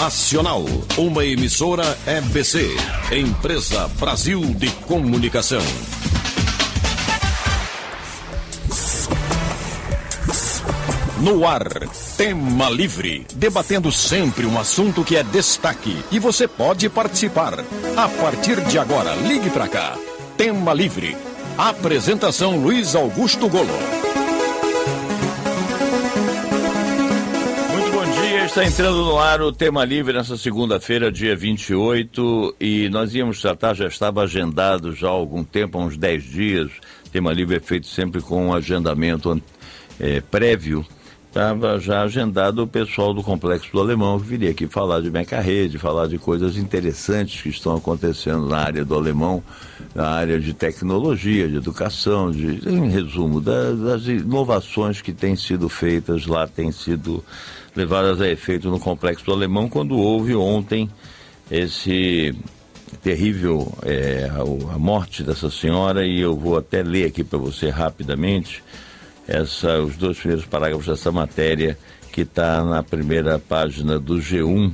Nacional, uma emissora EBC, Empresa Brasil de Comunicação. No ar, Tema Livre, debatendo sempre um assunto que é destaque e você pode participar. A partir de agora, ligue para cá. Tema Livre. Apresentação Luiz Augusto Golo. Muito bom dia, está entrando no ar o Tema Livre nessa segunda-feira, dia 28, e nós íamos tratar, já estava agendado já há algum tempo, há uns 10 dias. Tema Livre é feito sempre com um agendamento prévio. Estava já agendado o pessoal do Complexo do Alemão, que viria aqui falar de Meca-Rede, falar de coisas interessantes que estão acontecendo na área do Alemão, na área de tecnologia, de educação, em resumo, das inovações que têm sido feitas lá, têm sido levadas a efeito no Complexo do Alemão, quando houve ontem esse terrível, a morte dessa senhora, e eu vou até ler aqui para você rapidamente os dois primeiros parágrafos dessa matéria que está na primeira página do G1.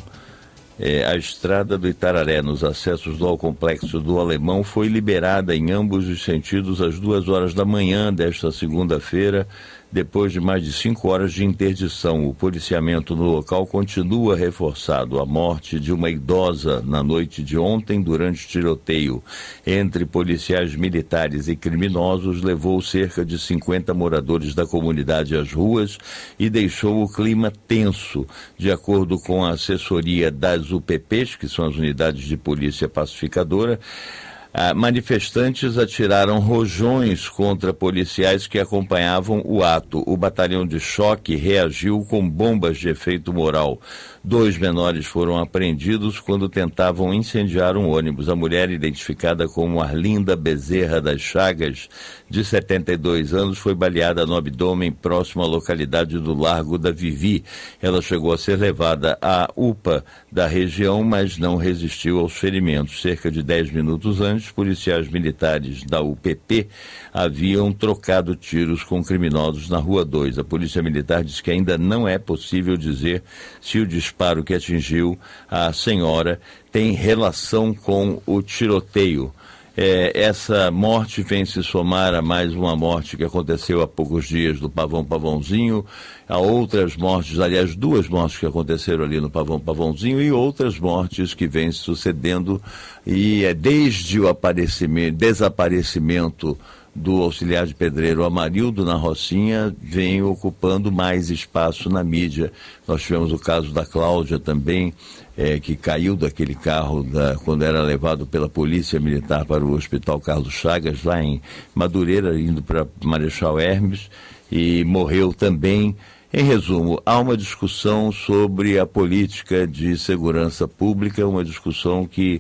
A estrada do Itararé nos acessos ao Complexo do Alemão foi liberada em ambos os sentidos às 2 horas da manhã desta segunda-feira, depois de mais de 5 horas de interdição. O policiamento no local continua reforçado. A morte de uma idosa na noite de ontem, durante tiroteio entre policiais militares e criminosos, levou cerca de 50 moradores da comunidade às ruas e deixou o clima tenso. De acordo com a assessoria das UPPs, que são as Unidades de Polícia Pacificadora, manifestantes atiraram rojões contra policiais que acompanhavam o ato. O batalhão de choque reagiu com bombas de efeito moral. 2 menores foram apreendidos quando tentavam incendiar um ônibus. A mulher, identificada como Arlinda Bezerra das Chagas, de 72 anos, foi baleada no abdômen próximo à localidade do Largo da Vivi. Ela chegou a ser levada à UPA da região, mas não resistiu aos ferimentos. Cerca de 10 minutos antes, policiais militares da UPP haviam trocado tiros com criminosos na Rua 2. A Polícia Militar diz que ainda não é possível dizer se o disparo que atingiu a senhora tem relação com o tiroteio. Essa morte vem se somar a mais uma morte que aconteceu há poucos dias do Pavãozinho, a outras mortes, aliás, 2 mortes que aconteceram ali no Pavãozinho e outras mortes que vêm se sucedendo, e desde o desaparecimento do auxiliar de pedreiro Amarildo na Rocinha, vem ocupando mais espaço na mídia. Nós tivemos o caso da Cláudia também, que caiu daquele carro quando era levado pela Polícia Militar para o Hospital Carlos Chagas, lá em Madureira, indo para Marechal Hermes, e morreu também. Em resumo, há uma discussão sobre a política de segurança pública, uma discussão que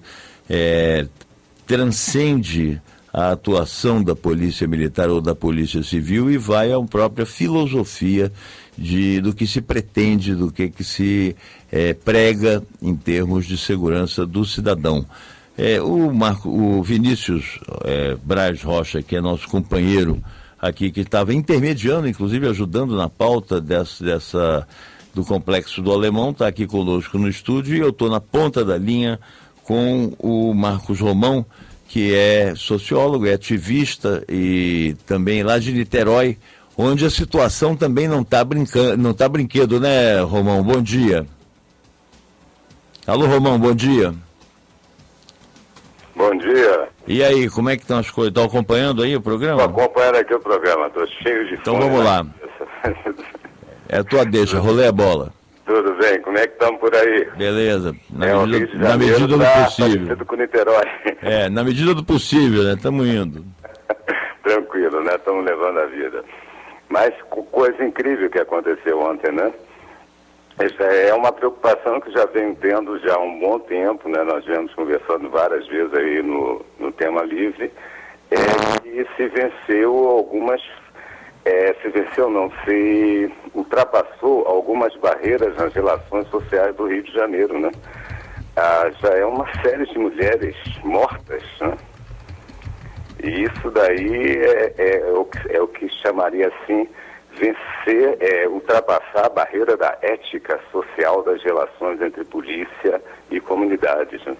transcende a atuação da Polícia Militar ou da Polícia Civil e vai à própria filosofia do que se pretende, do que se prega em termos de segurança do cidadão. O Vinícius Braz Rocha, que é nosso companheiro aqui, que estava intermediando, inclusive ajudando na pauta do Complexo do Alemão, está aqui conosco no estúdio, e eu estou na ponta da linha com o Marcos Romão, que é sociólogo, é ativista e também lá de Niterói, onde a situação também não está brinquedo, né, Romão? Bom dia. Alô, Romão, bom dia. Bom dia. E aí, como é que estão as coisas? Estão acompanhando aí o programa? Estou acompanhando aqui o programa, estou cheio de fome. Então vamos lá. É a tua deixa, rolê a bola. Tudo bem, como é que estamos por aí? Beleza, na medida do possível. Com Niterói. Na medida do possível, né? Estamos indo. Tranquilo, né? Estamos levando a vida. Mas coisa incrível que aconteceu ontem, né? Essa é uma preocupação que já venho tendo já há um bom tempo, né? Nós viemos conversando várias vezes aí no Tema Livre, e se venceu se ultrapassou algumas barreiras nas relações sociais do Rio de Janeiro, né? Já é uma série de mulheres mortas, né? E isso daí é o que chamaria assim vencer, ultrapassar a barreira da ética social das relações entre polícia e comunidades, né?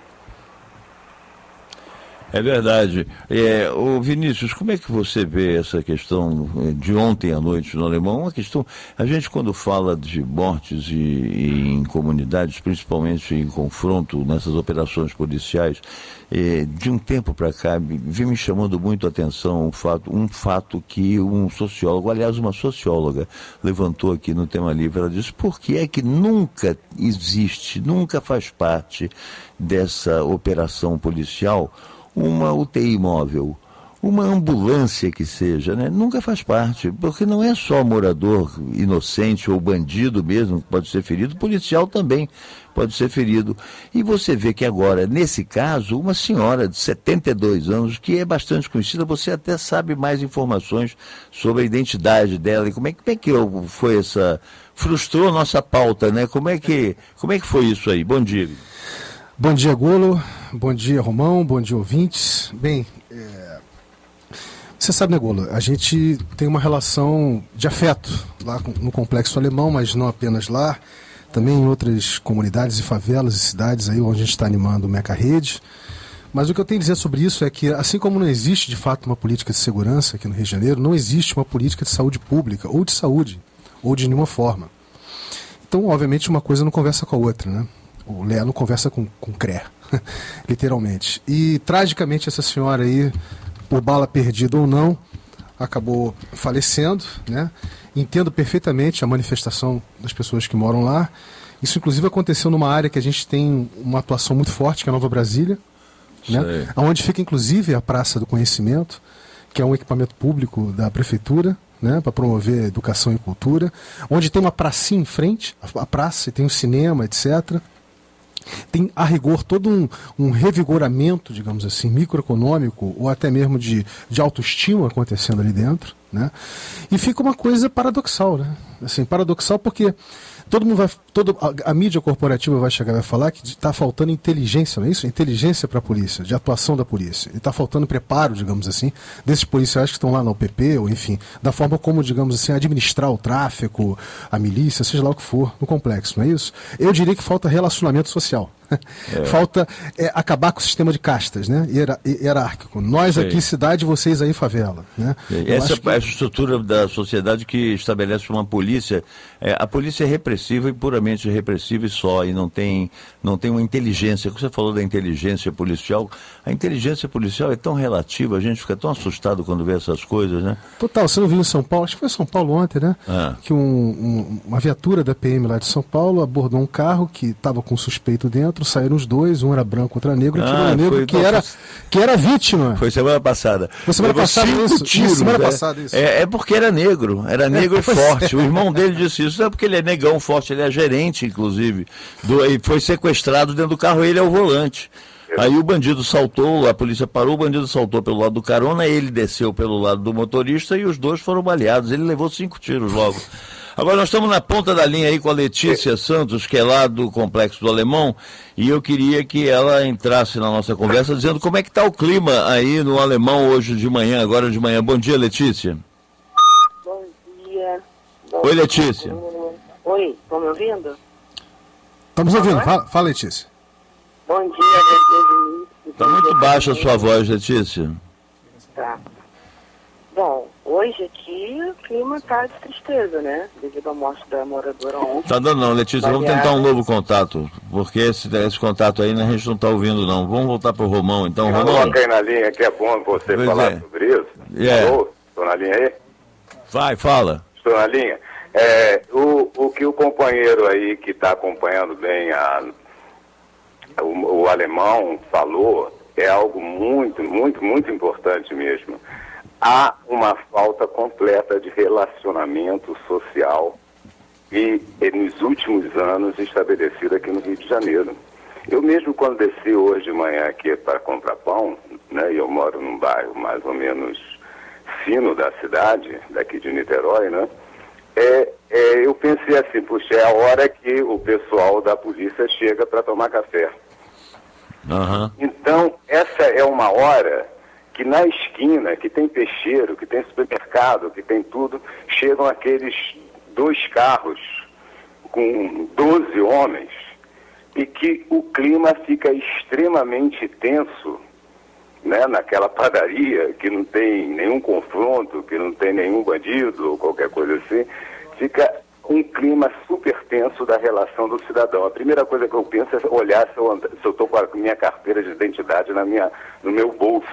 É verdade. Ô Vinícius, como é que você vê essa questão de ontem à noite no Alemão? Uma questão, a gente quando fala de mortes e em comunidades, principalmente em confronto nessas operações policiais, de um tempo para cá, vem me chamando muito a atenção um fato que um sociólogo, aliás uma socióloga, levantou aqui no Tema Livre. Ela disse: por que é que nunca existe, nunca faz parte dessa operação policial uma UTI móvel, uma ambulância que seja, né? Nunca faz parte, porque não é só morador inocente ou bandido mesmo que pode ser ferido, policial também pode ser ferido. E você vê que agora, nesse caso, uma senhora de 72 anos, que é bastante conhecida, você até sabe mais informações sobre a identidade dela. E como é que foi essa... Frustrou a nossa pauta, né? Como é que foi isso aí? Bom dia. Bom dia, Golo. Bom dia, Romão. Bom dia, ouvintes. Bem, você sabe, né, Golo? A gente tem uma relação de afeto lá no Complexo Alemão, mas não apenas lá, também em outras comunidades e favelas e cidades aí onde a gente está animando o Meca Rede. Mas o que eu tenho a dizer sobre isso é que, assim como não existe de fato uma política de segurança aqui no Rio de Janeiro, não existe uma política de saúde pública ou de saúde, ou de nenhuma forma. Então, obviamente, uma coisa não conversa com a outra, né? O Lé não conversa com CRE, literalmente. E, tragicamente, essa senhora aí, por bala perdida ou não, acabou falecendo, né? Entendo perfeitamente a manifestação das pessoas que moram lá. Isso, inclusive, aconteceu numa área que a gente tem uma atuação muito forte, que é a Nova Brasília, né? Onde fica, inclusive, a Praça do Conhecimento, que é um equipamento público da Prefeitura, né, para promover educação e cultura, onde tem uma pracinha em frente, a praça, tem um cinema, etc., tem, a rigor, todo um revigoramento, digamos assim, microeconômico ou até mesmo de autoestima acontecendo ali dentro, né? E fica uma coisa paradoxal, né? Assim, paradoxal porque todo mundo vai, a mídia corporativa vai chegar e vai falar que está faltando inteligência, não é isso? Inteligência para a polícia, de atuação da polícia. E está faltando preparo, digamos assim, desses policiais que estão lá na UPP, ou enfim, da forma como, digamos assim, administrar o tráfico, a milícia, seja lá o que for, no complexo, não é isso? Eu diria que falta relacionamento social. Falta acabar com o sistema de castas, né? Hierárquico. Nós aqui cidade, vocês aí favela, né? Essa é a estrutura da sociedade que estabelece uma polícia. A polícia é repressiva e puramente repressiva e só, e não tem uma inteligência. Você falou da inteligência policial. A inteligência policial é tão relativa, a gente fica tão assustado quando vê essas coisas, né? Total, você não viu em São Paulo? Acho que foi em São Paulo ontem, né? Que uma viatura da PM lá de São Paulo abordou um carro que estava com suspeito dentro. Saíram os dois, um era branco, outro era negro, que era vítima. Foi semana passada. Foi semana passada isso. Tiros, semana passada isso. É porque era negro e forte. O irmão dele disse isso, não é porque ele é negão forte, ele é gerente, inclusive. E foi sequestrado dentro do carro, ele é o volante. Aí o bandido saltou, a polícia parou, o bandido saltou pelo lado do carona, ele desceu pelo lado do motorista e os dois foram baleados. Ele levou 5 tiros logo. Agora nós estamos na ponta da linha aí com a Letícia Santos, que é lá do Complexo do Alemão, e eu queria que ela entrasse na nossa conversa dizendo como é que está o clima aí no Alemão hoje de manhã, agora de manhã. Bom dia, Letícia. Bom dia. Oi, Letícia. Oi, estão me ouvindo? Estamos ouvindo, fala Letícia. Bom dia, Vinícius. Está muito baixa a sua voz, Letícia. Tá. Bom, hoje aqui o clima está de tristeza, né? Devido à morte da moradora ontem. Tá dando não, Letícia, vamos tentar um novo contato, porque esse contato aí a gente não está ouvindo não. Vamos voltar para o Romão, então, Romão. Coloca aí na linha que é bom você falar sobre isso. Alô? Estou na linha aí? Vai, fala. Estou na linha. O que o companheiro aí que está acompanhando bem o alemão falou é algo muito, muito, muito importante mesmo. Há uma falta completa de relacionamento social e nos últimos anos estabelecido aqui no Rio de Janeiro. Eu mesmo quando desci hoje de manhã aqui para comprar pão, né, e eu moro num bairro mais ou menos fino da cidade, daqui de Niterói, né, eu pensei assim, puxa, é a hora que o pessoal da polícia chega para tomar café. Uhum. Então, essa é uma hora que na esquina, que tem peixeiro, que tem supermercado, que tem tudo, chegam aqueles 2 carros com 12 homens e que o clima fica extremamente tenso, né, naquela padaria, que não tem nenhum confronto, que não tem nenhum bandido ou qualquer coisa assim, fica um clima super tenso da relação do cidadão. A primeira coisa que eu penso é olhar se eu estou com a minha carteira de identidade no meu bolso.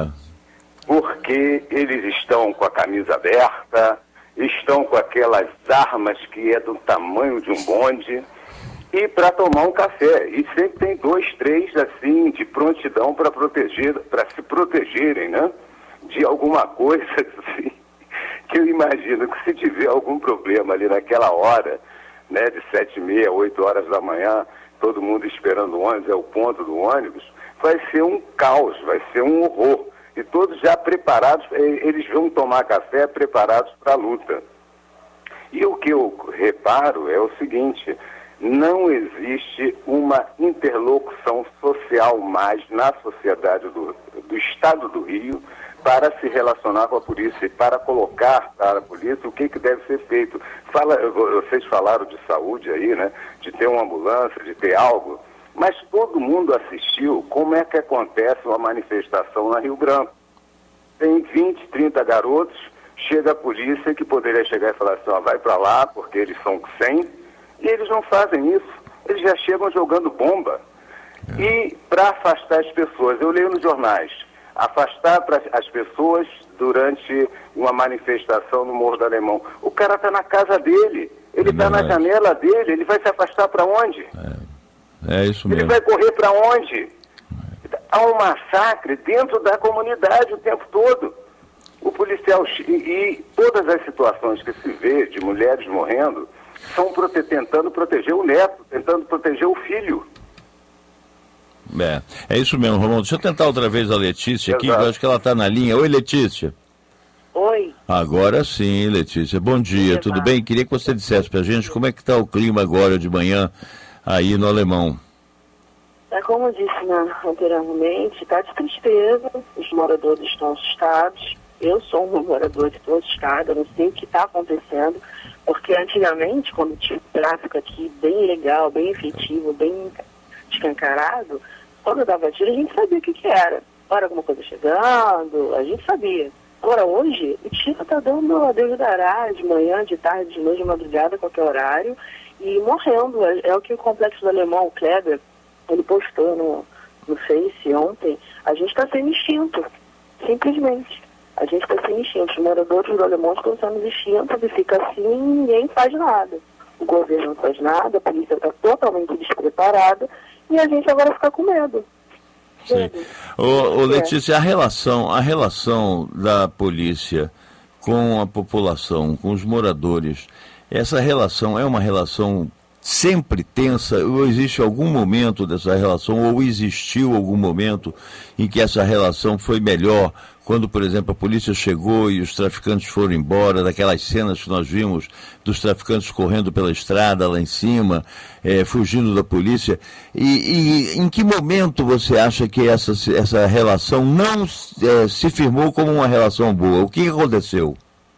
Porque eles estão com a camisa aberta, estão com aquelas armas que é do tamanho de um bonde, e para tomar um café. E sempre tem 2, 3, assim, de prontidão para se protegerem, né? De alguma coisa, assim, que eu imagino que se tiver algum problema ali naquela hora, né, de 7h30, 8 horas da manhã, todo mundo esperando o ônibus, é o ponto do ônibus, vai ser um caos, vai ser um horror. E todos já preparados, eles vão tomar café preparados para a luta. E o que eu reparo é o seguinte: não existe uma interlocução social mais na sociedade do Estado do Rio para se relacionar com a polícia e para colocar para a polícia o que deve ser feito. Vocês falaram de saúde aí, né? De ter uma ambulância, de ter algo, mas todo mundo assistiu como é que acontece uma manifestação na Rio Branco. Tem 20, 30 garotos, chega a polícia que poderia chegar e falar assim, ó, vai para lá porque eles são 100, e eles não fazem isso, eles já chegam jogando bomba. E para afastar as pessoas, eu leio nos jornais, afastar as pessoas durante uma manifestação no Morro do Alemão. O cara está na casa dele, ele está na janela dele, ele vai se afastar para onde? É isso mesmo. Ele vai correr para onde? Há um massacre dentro da comunidade o tempo todo. O policial e todas as situações que se vê de mulheres morrendo são tentando proteger o neto, tentando proteger o filho. É isso mesmo, Romão. Deixa eu tentar outra vez a Letícia aqui, que eu acho que ela está na linha. Oi, Letícia. Oi. Agora sim, Letícia. Bom dia, tudo bem? Queria que você dissesse pra gente como é que está o clima agora de manhã aí no Alemão. Como eu disse anteriormente, está de tristeza, os moradores estão assustados. Eu sou um morador que estou assustada, não sei o que está acontecendo, porque antigamente, quando tinha um tráfico aqui bem legal, bem efetivo, bem escancarado, quando dava tiro a gente sabia o que era. Hora alguma coisa chegando, a gente sabia. Agora hoje, o tiro está dando a Deus dará, de manhã, de tarde, de noite, de madrugada, qualquer horário, e morrendo. É o que o Complexo do Alemão, o Kleber, ele postou no Face ontem. A gente está sendo extinto, simplesmente. A gente está sendo extinto. Os moradores do Alemão estão sendo extintos e fica assim e ninguém faz nada. O governo não faz nada, a polícia está totalmente despreparada e a gente agora fica com medo. Sim. Ô, Letícia, a relação da polícia com a população, com os moradores, essa relação é uma relação sempre tensa, ou existe algum momento dessa relação, ou existiu algum momento em que essa relação foi melhor, quando, por exemplo, a polícia chegou e os traficantes foram embora, daquelas cenas que nós vimos dos traficantes correndo pela estrada lá em cima, fugindo da polícia, e em que momento você acha que essa relação não se firmou como uma relação boa? O que aconteceu?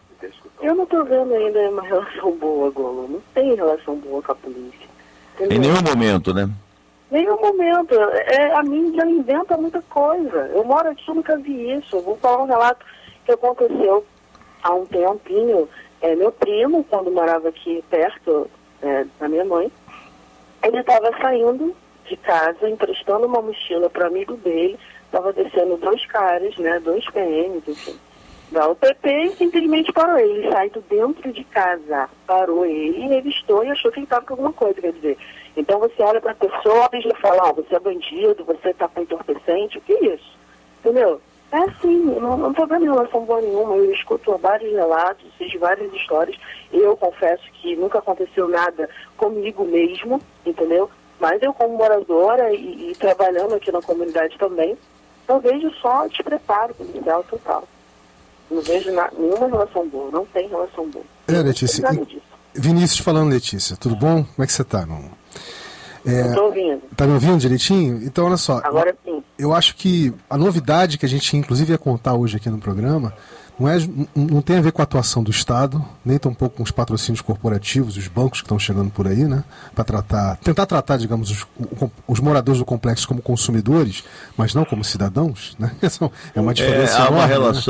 Eu não estou vendo ainda uma relação boa, Golo. Não tem relação boa com a polícia. Entendeu? Em nenhum momento, né? Nenhum momento. A mídia inventa muita coisa. Eu moro aqui, eu nunca vi isso. Eu vou falar um relato que aconteceu há um tempinho. Meu primo, quando morava aqui perto da minha mãe, ele estava saindo de casa, emprestando uma mochila para amigo dele. Estava descendo 2 caras, né, 2 PMs, enfim, da UPP, e simplesmente parou ele. Ele saiu dentro de casa, parou ele, revistou e achou que ele estava com alguma coisa, quer dizer. Então você olha para a pessoa e já fala, você é bandido, você está com entorpecente, o que é isso? Entendeu? É assim, não estou vendo relação boa nenhuma. Eu escuto vários relatos, fiz várias histórias. Eu confesso que nunca aconteceu nada comigo mesmo, entendeu? Mas eu, como moradora e trabalhando aqui na comunidade também, eu vejo só despreparo policial total. Não vejo nenhuma relação boa, não tem relação boa. Letícia, Vinícius falando, Letícia, tudo bom? Como é que você está? Estou ouvindo. Está me ouvindo direitinho? Então, olha só. Agora sim. eu acho que a novidade que a gente inclusive ia contar hoje aqui no programa não tem a ver com a atuação do Estado, nem tampouco com os patrocínios corporativos, os bancos que estão chegando por aí, né? Para tentar tratar, digamos, os moradores do complexo como consumidores, mas não como cidadãos, né? É uma diferença enorme,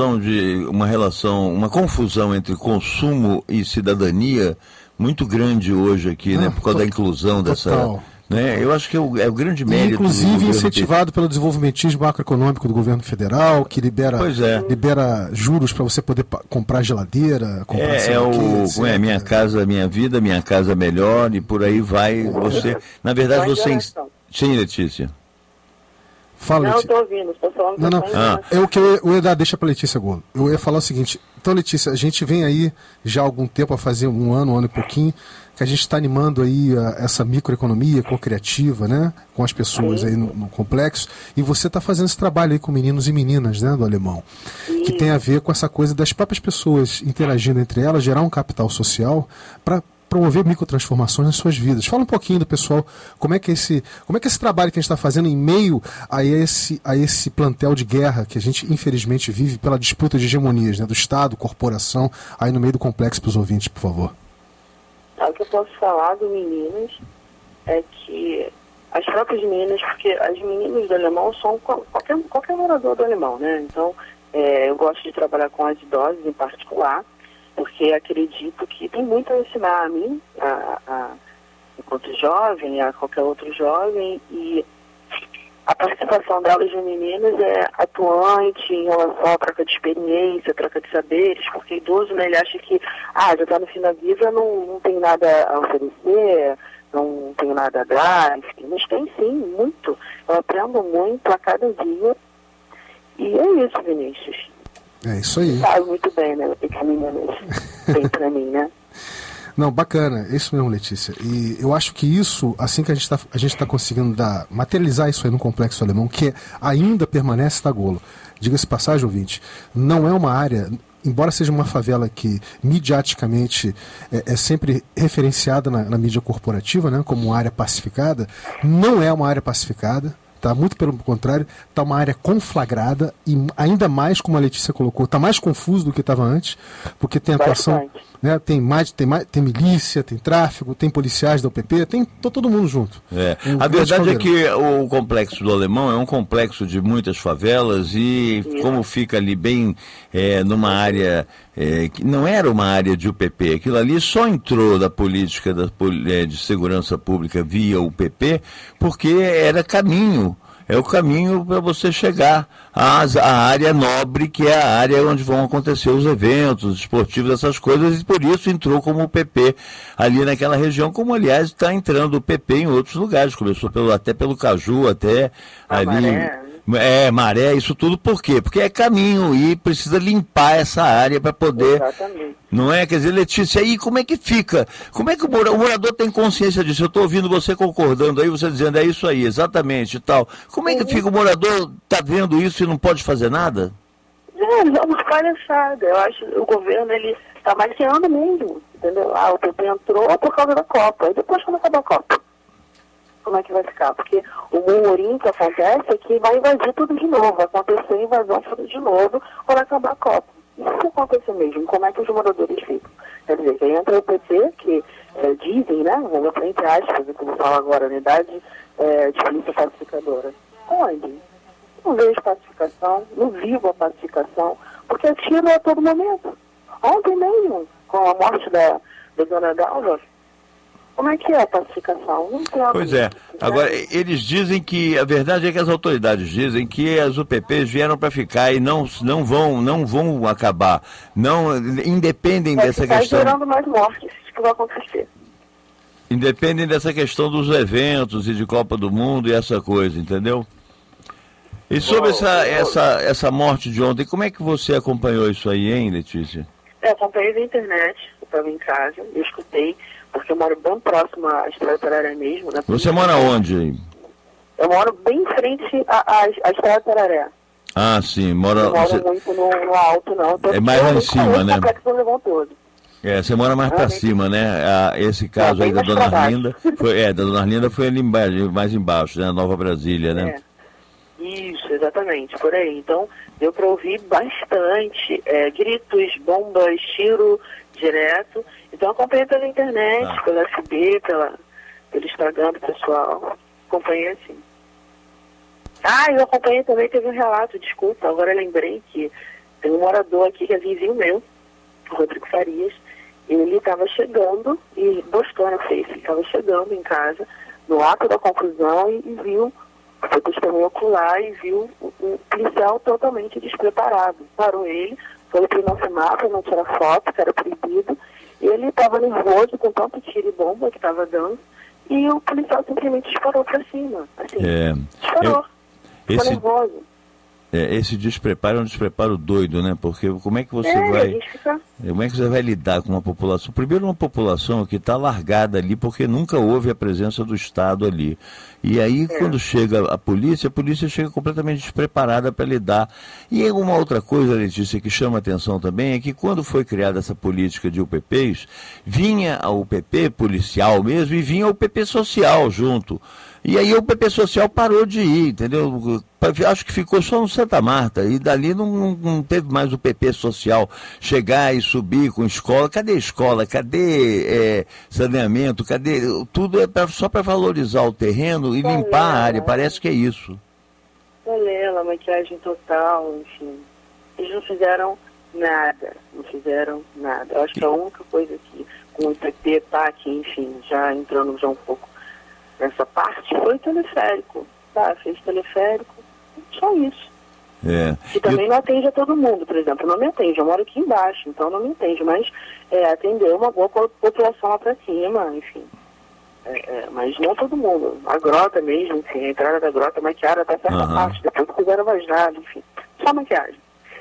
uma confusão entre consumo e cidadania muito grande hoje aqui, né? Por causa da inclusão dessa... Né? Eu acho que é o grande mérito. Inclusive incentivado pelo desenvolvimentismo macroeconômico do governo federal, que libera juros para você poder comprar geladeira, comprar Minha Casa Minha Vida, Minha Casa Melhor, e por aí vai. Você, na verdade, você... Sim, Letícia. Fala, não, Letícia. Eu estou ouvindo, estou falando. Não. É o que eu ia dar, deixa para Letícia Golo. Eu ia falar o seguinte, então, Letícia, a gente vem aí já há algum tempo, a fazer um ano e pouquinho, que a gente está animando aí essa microeconomia co-criativa, né, com as pessoas aí no complexo, e você está fazendo esse trabalho aí com meninos e meninas, né, do Alemão, que tem a ver com essa coisa das próprias pessoas interagindo entre elas, gerar um capital social para promover microtransformações nas suas vidas. Fala um pouquinho do pessoal, como é que esse trabalho que a gente está fazendo em meio a esse plantel de guerra que a gente infelizmente vive pela disputa de hegemonias, né, do Estado, corporação, aí no meio do complexo para os ouvintes, por favor. O que eu posso falar do Meninas é que as próprias meninas, porque as meninas do Alemão são qualquer morador do Alemão, né? Então, eu gosto de trabalhar com as idosas em particular, porque acredito que tem muito a ensinar a mim, enquanto jovem, a qualquer outro jovem, e a participação delas de meninas é atuante em relação à troca de experiência, troca de saberes, porque idoso, né, ele acha que já está no fim da vida, não tem nada a oferecer, não tem nada a dar, enfim, mas tem sim, muito. Eu aprendo muito a cada dia, e é isso, Vinícius. É isso aí. Sabe muito bem, né, o que a menina tem para mim, né? Não, bacana, é isso mesmo, Letícia. E eu acho que isso, assim que a gente está conseguindo materializar isso aí no Complexo Alemão, que ainda permanece Golo. Diga-se passagem, ouvinte, não é uma área, embora seja uma favela que midiaticamente é sempre referenciada na mídia corporativa, né, como uma área pacificada, não é uma área pacificada. Tá, muito pelo contrário, está uma área conflagrada e ainda mais, como a Letícia colocou, está mais confuso do que estava antes, porque tem atuação, né, tem milícia, tem tráfico, tem policiais da UPP, tem todo mundo junto. A verdade é que o Complexo do Alemão é um complexo de muitas favelas e como fica ali bem numa área que não era uma área de UPP, aquilo ali só entrou da política de segurança pública via UPP porque era caminho. É o caminho para você chegar à área nobre, que é a área onde vão acontecer os eventos esportivos, essas coisas, e por isso entrou como o PP ali naquela região, como aliás está entrando o PP em outros lugares, começou até pelo Caju, até ali... Maré, isso tudo por quê? Porque é caminho e precisa limpar essa área para poder... Exatamente. Não é? Quer dizer, Letícia, aí como é que fica? Como é que o morador tem consciência disso? Eu estou ouvindo você concordando aí, você dizendo, é isso aí, exatamente e tal. Como é que fica o morador, está vendo isso e não pode fazer nada? É uma palhaçada. Eu acho que o governo, ele está maquiando mesmo, entendeu? O PP entrou por causa da Copa, e depois quando acabar a Copa, como é que vai ficar? Porque o murmurinho que acontece é que vai invadir tudo de novo, vai acontecer a invasão tudo de novo quando acabar a Copa. Isso acontece mesmo, como é que os moradores ficam? Quer dizer, que entra o PT, que dizem, né, vamos botar entre aspas, como fala agora, unidade de polícia pacificadora. Onde? Não vejo pacificação, não vivo a pacificação, porque atiro a todo momento. Ontem mesmo, com a morte da dona Dalva, como é que é a pacificação? Não tem. Pois é. Agora, eles dizem que, a verdade é que as autoridades dizem que as UPPs vieram para ficar e não vão acabar. Não, independem dessa questão. Está gerando mais mortes, isso que vai acontecer. Independem dessa questão dos eventos e de Copa do Mundo e essa coisa, entendeu? E sobre essa morte de ontem, como é que você acompanhou isso aí, hein, Letícia? Eu acompanhei na internet, eu estava em casa, eu escutei, porque eu moro bem próximo à Estrada Tararé mesmo. Né? Você mora onde? Eu moro bem em frente à Estrada Tararé. Ah, sim. Eu moro muito no alto, não. É mais lá em cima, né? Você mora mais para cima, né? Esse caso aí da Dona Arlinda, da Dona Arlinda foi ali embaixo, mais embaixo, né? Nova Brasília, né? Isso, exatamente, por aí. Então, deu para ouvir bastante gritos, bombas, tiro direto. Então, eu acompanhei pela internet, pela FB, pelo Instagram do pessoal. Acompanhei assim. Eu acompanhei também, teve um relato, desculpa, agora eu lembrei que tem um morador aqui que é vizinho meu, Rodrigo Farias. Ele estava chegando, e postou na Face, estava chegando em casa, no ato da confusão, e viu, foi testemunho ocular, e viu um policial totalmente despreparado. Parou ele, foi para não filmar, para não tirar foto, que era proibido. Ele estava nervoso com tanto tiro e bomba que estava dando, e o policial simplesmente disparou para cima. Assim, disparou. Ficou nervoso. Esse despreparo é um despreparo doido, né? Porque como é que você vai lidar com uma população? Primeiro, uma população que está largada ali porque nunca houve a presença do Estado ali. E aí, quando chega a polícia chega completamente despreparada para lidar. E uma outra coisa, Letícia, que chama a atenção também é que quando foi criada essa política de UPPs, vinha a UPP policial mesmo e vinha o UPP social junto. E aí o PP Social parou de ir, entendeu? Acho que ficou só no Santa Marta, e dali não teve mais o PP Social chegar e subir com escola. Cadê escola? Cadê saneamento? Cadê? Tudo só para valorizar o terreno e limpar a área, parece que é isso. Balela, maquiagem total, enfim. Eles não fizeram nada, Eu acho que a única coisa que com o PP tá aqui, enfim, já entrando já um pouco nessa parte, foi o teleférico. Fez teleférico, só isso. Que também não atende a todo mundo, por exemplo, não me atende, eu moro aqui embaixo, então não me atende, mas atendeu uma boa população lá pra cima, enfim. Mas não todo mundo. A grota mesmo, enfim, a entrada da grota maquiaram até certa parte, depois que fizeram mais nada, enfim. Só maquiagem.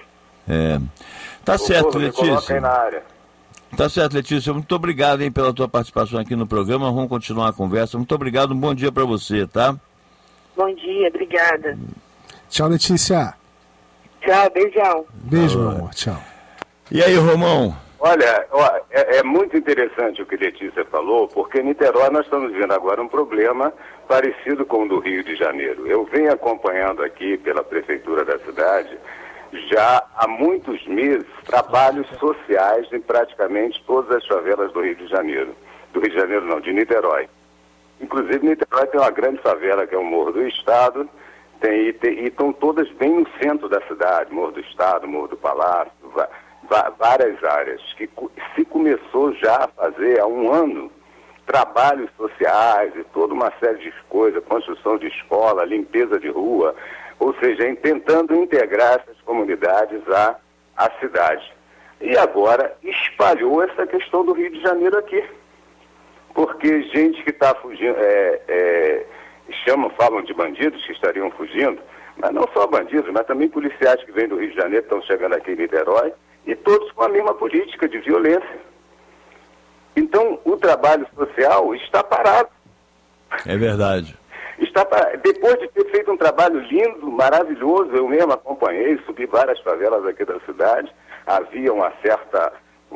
Tá certo, Letícia. Na área. Tá certo, Letícia. Muito obrigado, hein, pela tua participação aqui no programa. Vamos continuar a conversa. Muito obrigado, um bom dia para você, tá? Bom dia, obrigada. Tchau, Letícia. Tchau, beijão. Beijo, meu amor. Tchau. E aí, Romão? Olha, é muito interessante o que Letícia falou, porque em Niterói nós estamos vendo agora um problema parecido com o do Rio de Janeiro. Eu venho acompanhando aqui pela prefeitura da cidade já há muitos meses trabalhos sociais em praticamente todas as favelas do Rio de Janeiro. Do Rio de Janeiro não, de Niterói. Inclusive Niterói tem uma grande favela que é o Morro do Estado, e estão todas bem no centro da cidade, Morro do Estado, Morro do Palácio, várias áreas, que se começou já a fazer há um ano trabalhos sociais e toda uma série de coisas, construção de escola, limpeza de rua, ou seja, tentando integrar essas comunidades à cidade. E agora espalhou essa questão do Rio de Janeiro aqui. Porque gente que está fugindo, falam de bandidos que estariam fugindo, mas não só bandidos, mas também policiais que vêm do Rio de Janeiro estão chegando aqui em Niterói, e todos com a mesma política de violência. Então, o trabalho social está parado. É verdade. Depois de ter feito um trabalho lindo, maravilhoso, eu mesmo acompanhei, subi várias favelas aqui da cidade, havia uma certa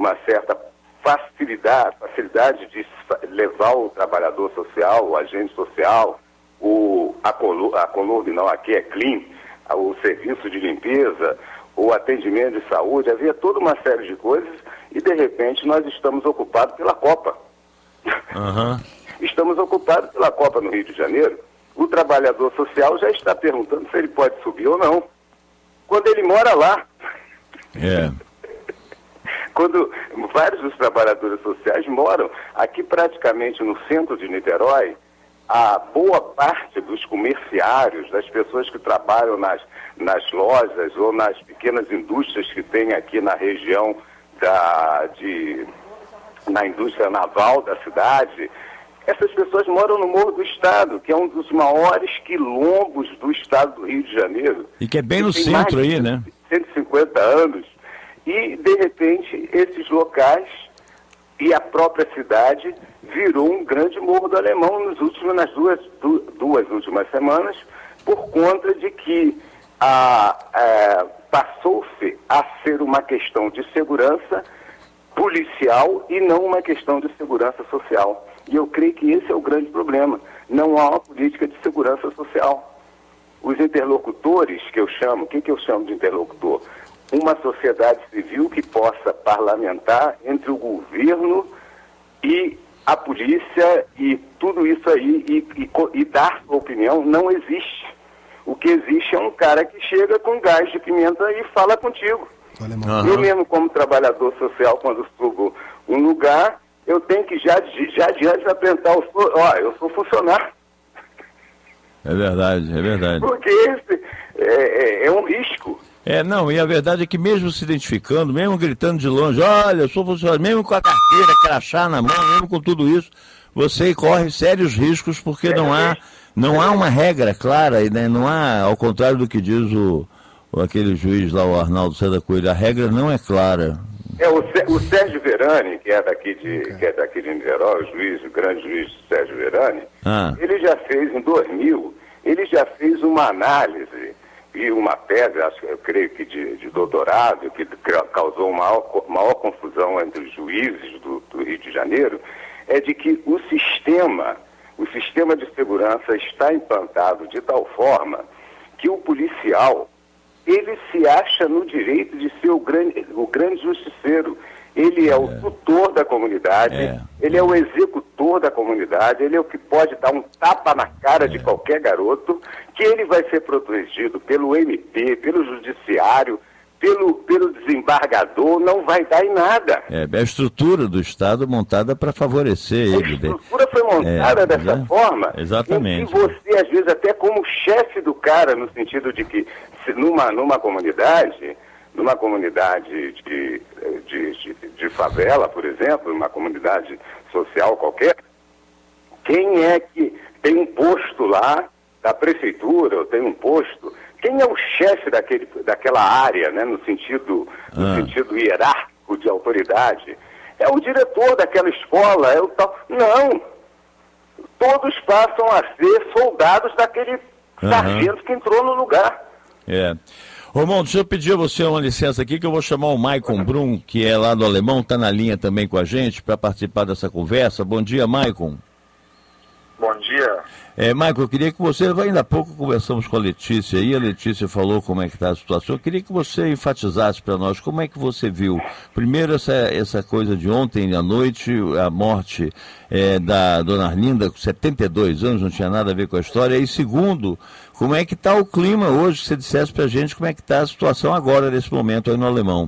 facilidade de levar o trabalhador social, o agente social, a Columbe não, aqui é Clean, o serviço de limpeza, o atendimento de saúde, havia toda uma série de coisas, e de repente nós estamos ocupados pela Copa. Estamos ocupados pela Copa no Rio de Janeiro. O trabalhador social já está perguntando se ele pode subir ou não, quando ele mora lá. Quando vários dos trabalhadores sociais moram aqui praticamente no centro de Niterói, a boa parte dos comerciários, das pessoas que trabalham nas lojas ou nas pequenas indústrias que tem aqui na região na indústria naval da cidade, essas pessoas moram no Morro do Estado, que é um dos maiores quilombos do estado do Rio de Janeiro. E que é bem no centro aí, né? 150 anos. E, de repente, esses locais e a própria cidade virou um grande Morro do Alemão nas duas últimas semanas, por conta de que passou-se a ser uma questão de segurança policial e não uma questão de segurança social. E eu creio que esse é o grande problema. Não há uma política de segurança social. os interlocutores que eu chamo, o que eu chamo de interlocutor? Uma sociedade civil que possa parlamentar entre o governo e a polícia e tudo isso aí e dar sua opinião não existe. O que existe é um cara que chega com gás de pimenta e fala contigo. Eu mesmo, como trabalhador social, quando subo um lugar, eu tenho que já adiante apresentar eu sou funcionário. É verdade. Porque esse é um risco. Não, e a verdade é que mesmo se identificando, mesmo gritando de longe, olha, eu sou funcionário, mesmo com a carteira, crachá na mão, mesmo com tudo isso, você corre sérios riscos porque não há uma regra clara, né? Não há, ao contrário do que diz aquele juiz lá, o Arnaldo César Coelho, a regra não é clara. O Sérgio Verani, que é daqui de Niterói, o grande juiz Sérgio Verani, ele já fez, em 2000, ele já fez uma análise e uma tese, eu creio que de doutorado, que causou maior confusão entre os juízes do Rio de Janeiro, é de que o sistema de segurança está implantado de tal forma que o policial, ele se acha no direito de ser o grande justiceiro. Ele é o tutor da comunidade, ele é o executor da comunidade, ele é o que pode dar um tapa na cara de qualquer garoto, que ele vai ser protegido pelo MP, pelo judiciário, pelo desembargador, não vai dar em nada. A estrutura do Estado montada para favorecer ele. A estrutura foi montada dessa forma. Exatamente. E você, às vezes, até como chefe do cara, no sentido de que numa comunidade de favela, por exemplo, numa comunidade social qualquer, quem é que tem um posto lá da prefeitura, ou tem um posto, quem é o chefe daquela área, né, no sentido hierárquico de autoridade? É o diretor daquela escola, é o tal. Não! Todos passam a ser soldados daquele sargento que entrou no lugar. Romão, deixa eu pedir a você uma licença aqui, que eu vou chamar o Maicon Brum, que é lá do Alemão, está na linha também com a gente, para participar dessa conversa. Bom dia, Maicon. Bom dia. Maicon, eu queria que você, ainda há pouco conversamos com a Letícia aí, a Letícia falou como é que está a situação. Eu queria que você enfatizasse para nós como é que você viu, primeiro, essa coisa de ontem à noite, a morte da dona Arlinda, com 72 anos, não tinha nada a ver com a história, e segundo, como é que está o clima hoje, que você dissesse para a gente como é que está a situação agora, nesse momento, aí no Alemão.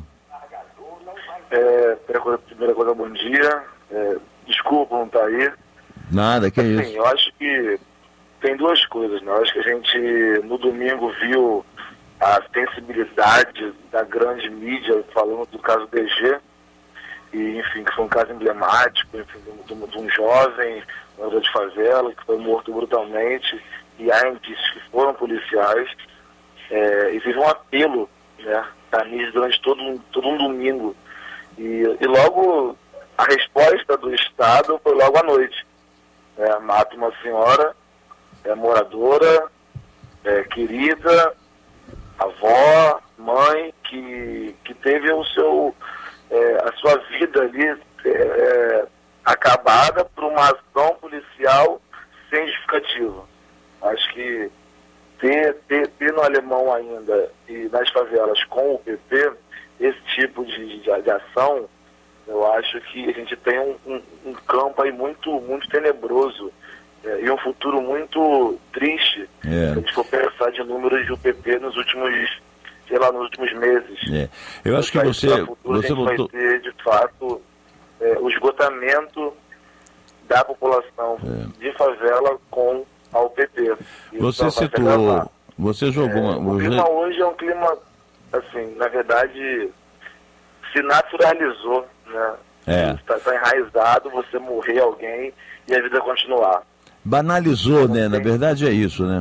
Primeira coisa, bom dia. Desculpa não estar aí. Nada, que assim, isso. Eu acho que tem duas coisas, né? Eu acho que a gente, no domingo, viu a sensibilidade da grande mídia falando do caso DG, e, enfim, que foi um caso emblemático, enfim, de um jovem, morador de favela, que foi morto brutalmente, e há indícios que foram policiais, e teve um apelo, né, da mídia durante todo um domingo. E logo, a resposta do Estado foi logo à noite. Mata uma senhora, moradora, querida, avó, mãe, que teve a sua vida ali acabada por uma ação policial sem justificativa. Acho que ter no Alemão ainda e nas favelas com o PP esse tipo de ação, eu acho que a gente tem um campo aí muito, muito tenebroso e um futuro muito triste, se a gente for pensar de números do PP nos últimos meses. Eu acho que você vai ter, de fato, o esgotamento da população de favela com a UPP. Você citou, você jogou... O clima hoje é um clima, assim, na verdade, se naturalizou, né? Está enraizado você morrer alguém e a vida continuar. Banalizou, né? Na verdade é isso, né?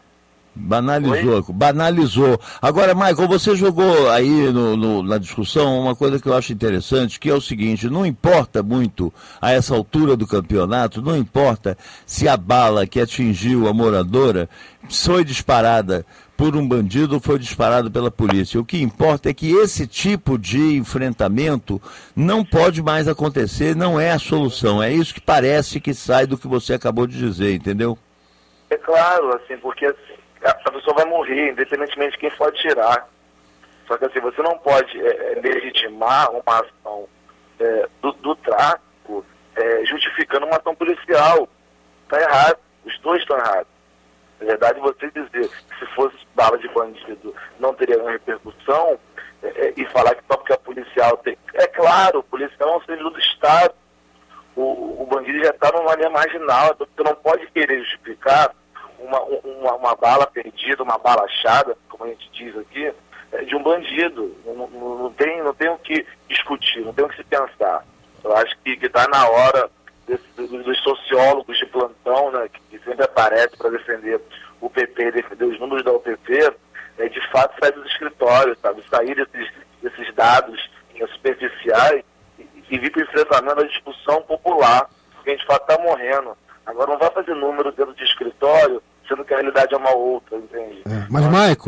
Banalizou. Agora, Michael, você jogou aí na discussão uma coisa que eu acho interessante, que é o seguinte: não importa muito a essa altura do campeonato, não importa se a bala que atingiu a moradora foi disparada por um bandido ou foi disparado pela polícia. O que importa é que esse tipo de enfrentamento não pode mais acontecer, não é a solução. É isso que parece que sai do que você acabou de dizer, entendeu? É claro, assim, porque a pessoa vai morrer, independentemente de quem for atirar. Só que assim, você não pode legitimar uma ação do tráfico justificando uma ação policial. Está errado, os dois estão errados. Na verdade, você dizer que se fosse bala de bandido não teria uma repercussão, e falar que só porque a policial tem... É claro, o policial é um servidor do Estado. O bandido já está numa linha marginal, então você não pode querer justificar uma bala perdida, uma bala achada, como a gente diz aqui, de um bandido. Não tem o que discutir, não tem o que se pensar. Eu acho que está na hora dos sociólogos de plantão, né, que sempre aparecem para defender o PP, defender os números da UPP, de fato sair dos escritórios, sabe? Sair desses dados superficiais e vir para o enfrentamento da discussão popular, porque a gente de fato está morrendo. Agora não vai fazer número dentro de escritório, sendo que a realidade é uma outra, entende? Mas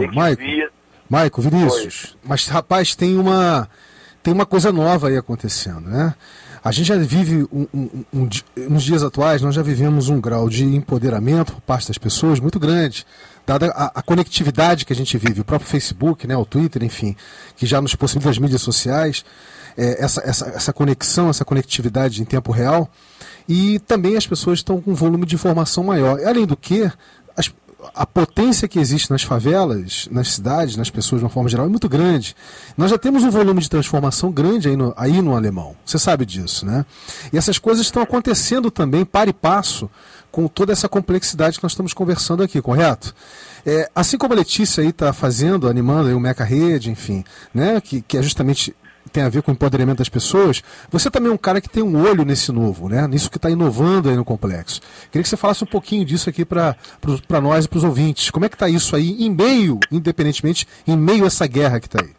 Maico, Vinícius, mas rapaz, tem uma coisa nova aí acontecendo, né? A gente já vive, nos dias atuais, nós já vivemos um grau de empoderamento por parte das pessoas muito grande, dada a conectividade que a gente vive, o próprio Facebook, né, o Twitter, enfim, que já nos possibilita as mídias sociais, essa conexão, essa conectividade em tempo real, e também as pessoas estão com um volume de informação maior. Além do que, a potência que existe nas favelas, nas cidades, nas pessoas de uma forma geral, é muito grande. Nós já temos um volume de transformação grande aí no Alemão. Você sabe disso, né? E essas coisas estão acontecendo também, para e passo, com toda essa complexidade que nós estamos conversando aqui, correto? Assim como a Letícia aí está fazendo, animando aí o Meca Rede, enfim, né? Que é justamente... tem a ver com o empoderamento das pessoas, você também é um cara que tem um olho nesse novo, né? Nisso que está inovando aí no complexo. Queria que você falasse um pouquinho disso aqui para nós e para os ouvintes. Como é que está isso aí, independentemente, em meio a essa guerra que está aí?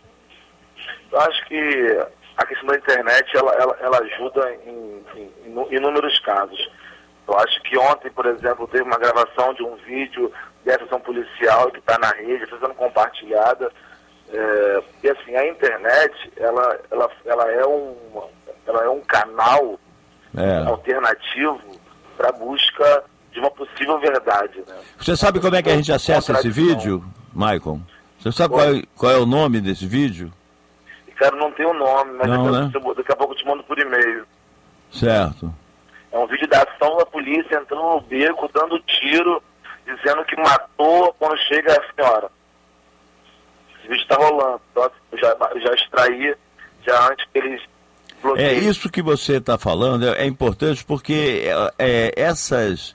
Eu acho que a questão da internet, ela ajuda em inúmeros casos. Eu acho que ontem, por exemplo, teve uma gravação de um vídeo dessa ação policial que está na rede, está sendo compartilhada. E assim, a internet ela é um canal alternativo para a busca de uma possível verdade, né? Você sabe como é que a gente acessa esse vídeo, Maicon? Você sabe qual é o nome desse vídeo? Cara, não tem o nome, mas não, daqui a pouco eu te mando por e-mail. Certo. É um vídeo da ação da polícia entrando no beco, dando tiro, dizendo que matou quando chega a senhora. Esse vídeo está rolando, então eu já extraí, já antes que eles bloqueiem. Isso que você está falando é importante porque essas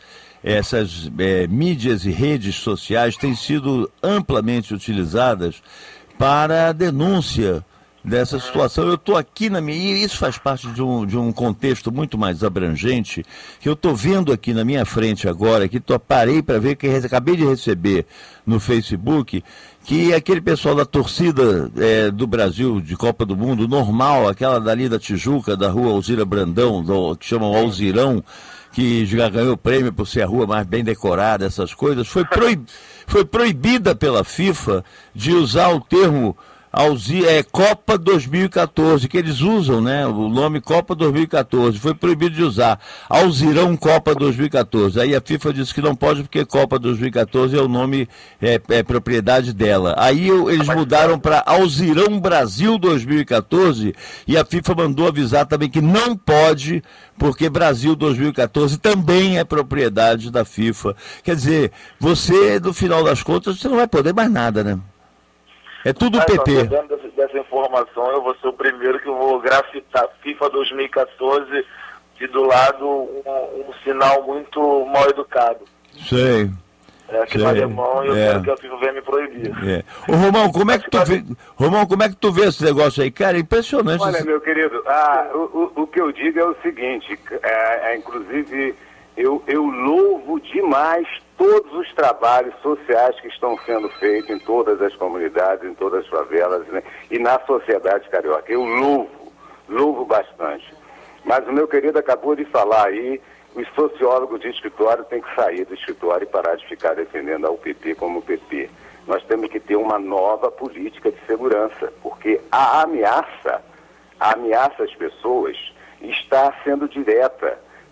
mídias e redes sociais têm sido amplamente utilizadas para a denúncia dessa situação. Eu estou aqui e isso faz parte de um contexto muito mais abrangente, que eu estou vendo aqui na minha frente agora, que parei para ver, que acabei de receber no Facebook, que aquele pessoal da torcida do Brasil, de Copa do Mundo, normal, aquela dali da Tijuca, da rua Alzira Brandão, que chamam Alzirão, que já ganhou prêmio por ser a rua mais bem decorada, essas coisas, foi proibida pela FIFA de usar o termo Copa 2014, que eles usam, né? O nome Copa 2014, foi proibido de usar Alzirão Copa 2014. Aí a FIFA disse que não pode porque Copa 2014 é o nome, é propriedade dela. Aí eles mudaram para Alzirão Brasil 2014 e a FIFA mandou avisar também que não pode, porque Brasil 2014 também é propriedade da FIFA. Quer dizer, você, no final das contas, você não vai poder mais nada, né? É tudo PT. Dessa informação, eu vou ser o primeiro que eu vou grafitar FIFA 2014 e do lado um sinal muito mal educado. Sei. Aqui no alemão eu quero que a FIFA venha me proibir. Ô Romão, como é que tu vê esse negócio aí? Cara, é impressionante. Olha, meu querido, o que eu digo é o seguinte, inclusive eu louvo demais todos os trabalhos sociais que estão sendo feitos em todas as comunidades, em todas as favelas, né, e na sociedade carioca. Eu louvo bastante. Mas o meu querido acabou de falar aí, os sociólogos de escritório têm que sair do escritório e parar de ficar defendendo a UPP como PP. Nós temos que ter uma nova política de segurança, porque a ameaça às pessoas está sendo direta.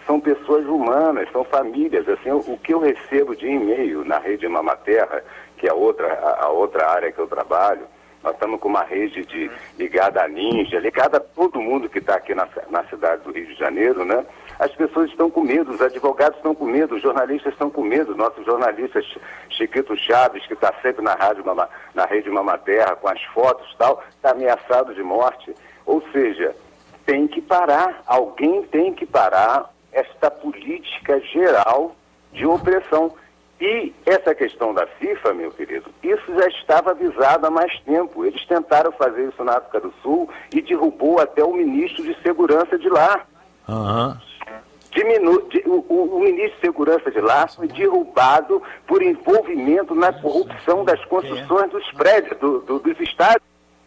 são pessoas humanas, são famílias. Assim, o que eu recebo de e-mail na rede Mamaterra, que é a outra área que eu trabalho, nós estamos com uma rede ligada à Ninja, ligada a todo mundo que está aqui na cidade do Rio de Janeiro, né? As pessoas estão com medo, os advogados estão com medo, os jornalistas estão com medo. Nossos jornalistas, Chiquito Chaves, que está sempre na rede Mamaterra, com as fotos e tal, está ameaçado de morte. Ou seja, tem que parar, alguém tem que parar esta política geral de opressão. E essa questão da FIFA, meu querido, isso já estava avisado há mais tempo. Eles tentaram fazer isso na África do Sul e derrubou até o ministro de segurança de lá. Aham. O ministro de segurança de lá foi derrubado por envolvimento na corrupção das construções dos prédios, dos estádios.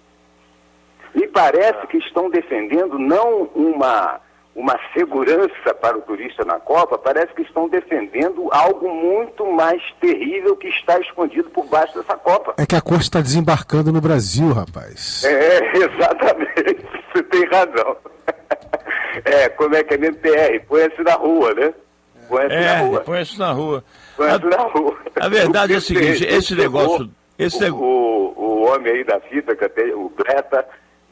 Me parece que estão defendendo não uma segurança para o turista na Copa, parece que estão defendendo algo muito mais terrível que está escondido por baixo dessa Copa. É que a corte está desembarcando no Brasil, rapaz. Exatamente. Você tem razão. Como é que é mesmo? PR? Põe-se na rua, né? Põe-se na rua. Põe-se na rua. Põe-se na rua. A verdade é o seguinte, esse negócio... O homem aí da fita, que até o Breta,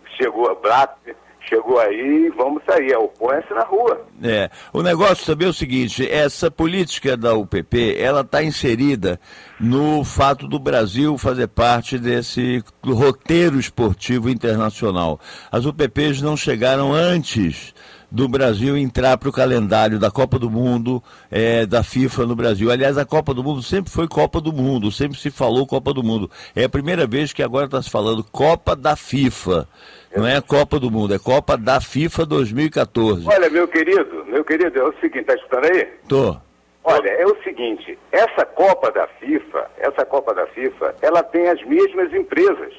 chegou aí, vamos sair, põe-se na rua. O negócio também é o seguinte, essa política da UPP, ela está inserida no fato do Brasil fazer parte desse roteiro esportivo internacional. As UPPs não chegaram antes do Brasil entrar para o calendário da Copa do Mundo, da FIFA no Brasil. Aliás, a Copa do Mundo sempre foi Copa do Mundo, sempre se falou Copa do Mundo. É a primeira vez que agora está se falando Copa da FIFA. Não é Copa do Mundo, é Copa da FIFA 2014. Olha, meu querido, é o seguinte, tá escutando aí? Tô. Olha, é o seguinte, essa Copa da FIFA, ela tem as mesmas empresas.